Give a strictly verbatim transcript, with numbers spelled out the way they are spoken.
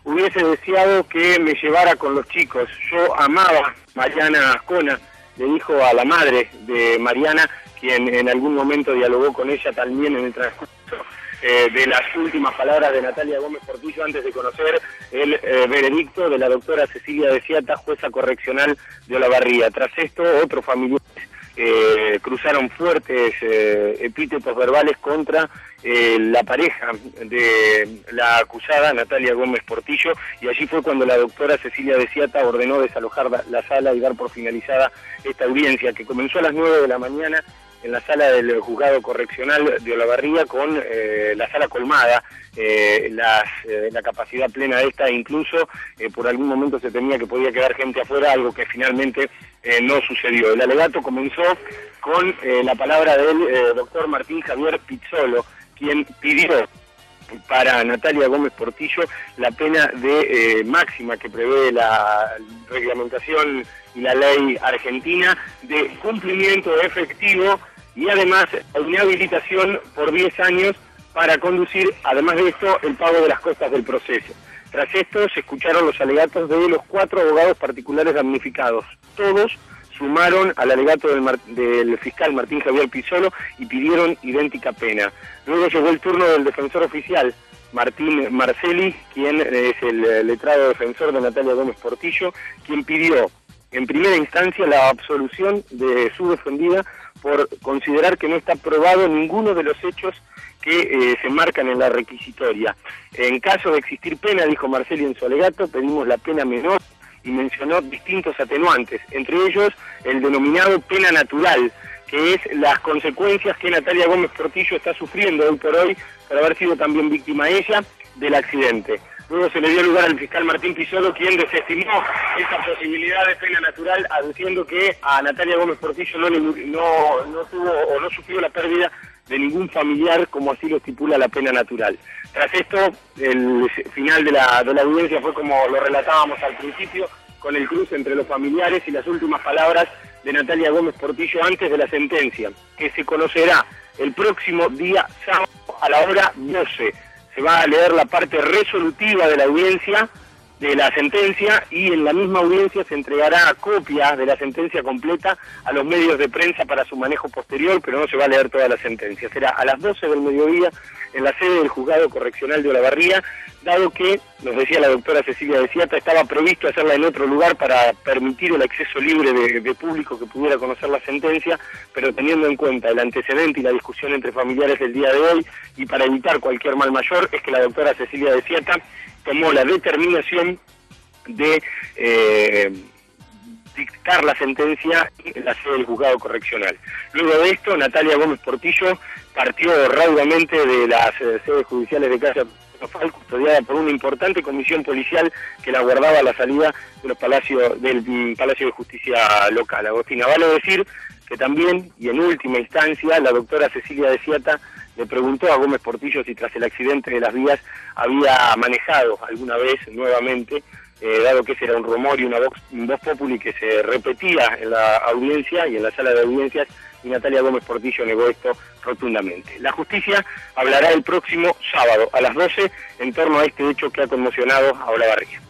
hubiese deseado que me llevara con los chicos. Yo amaba a Mariana Ascona, le dijo a la madre de Mariana, quien en algún momento dialogó con ella también en el transcurso eh, de las últimas palabras de Natalia Gómez Portillo antes de conocer el eh, veredicto de la doctora Cecilia De Ciata, jueza correccional de Olavarría. Tras esto, otros familiares eh, cruzaron fuertes eh, epítetos verbales contra eh, la pareja de la acusada, Natalia Gómez Portillo, y allí fue cuando la doctora Cecilia De Ciata ordenó desalojar la, la sala y dar por finalizada esta audiencia, que comenzó a las nueve de la mañana en la sala del juzgado correccional de Olavarría, con eh, la sala colmada, eh, las, eh, la capacidad plena de esta, e incluso eh, por algún momento se temía que podía quedar gente afuera, algo que finalmente eh, no sucedió. El alegato comenzó con eh, la palabra del eh, doctor Martín Javier Pizzolo, quien pidió para Natalia Gómez Portillo la pena de eh, máxima que prevé la reglamentación y la ley argentina de cumplimiento efectivo, y además inhabilitación por diez años para conducir, además de esto, el pago de las costas del proceso. Tras esto se escucharon los alegatos de los cuatro abogados particulares damnificados. Todos sumaron al alegato del, Mar del fiscal Martín Javier Pizzolo y pidieron idéntica pena. Luego llegó el turno del defensor oficial, Martín Marcelli, quien es el letrado defensor de Natalia Gómez Portillo, quien pidió en primera instancia la absolución de su defendida por considerar que no está probado ninguno de los hechos que eh, se marcan en la requisitoria. En caso de existir pena, dijo Marcelli en su alegato, pedimos la pena menor, y mencionó distintos atenuantes, entre ellos el denominado pena natural, que es las consecuencias que Natalia Gómez Portillo está sufriendo hoy por hoy por haber sido también víctima ella del accidente. Luego se le dio lugar al fiscal Martín Pizzolo, quien desestimó esa posibilidad de pena natural, aduciendo que a Natalia Gómez Portillo no, no, no tuvo o no sufrió la pérdida de ningún familiar, como así lo estipula la pena natural. Tras esto, el final de la, de la audiencia fue como lo relatábamos al principio, con el cruce entre los familiares y las últimas palabras de Natalia Gómez Portillo antes de la sentencia, que se conocerá el próximo día sábado a la hora doce. Se va a leer la parte resolutiva de la audiencia, de la sentencia, y en la misma audiencia se entregará copia de la sentencia completa a los medios de prensa para su manejo posterior, pero no se va a leer toda la sentencia. Será a las doce del mediodía en la sede del juzgado correccional de Olavarría, dado que, nos decía la doctora Cecilia De Ciata, estaba previsto hacerla en otro lugar para permitir el acceso libre de, de público que pudiera conocer la sentencia, pero teniendo en cuenta el antecedente y la discusión entre familiares del día de hoy, y para evitar cualquier mal mayor, es que la doctora Cecilia De Ciata tomó la determinación de eh, dictar la sentencia en la sede del juzgado correccional. Luego de esto, Natalia Gómez Portillo partió raudamente de las eh, sedes judiciales de Casa custodiada por una importante comisión policial que la guardaba a la salida de los palacios, del Palacio de Justicia local. Agostina, vale decir que también, y en última instancia, la doctora Cecilia De Ciata le preguntó a Gómez Portillo si tras el accidente de las vías había manejado alguna vez nuevamente, eh, dado que ese era un rumor y una voz, un voz populi que se repetía en la audiencia y en la sala de audiencias, y Natalia Gómez Portillo negó esto rotundamente. La justicia hablará el próximo sábado a las doce en torno a este hecho que ha conmocionado a Olavarría.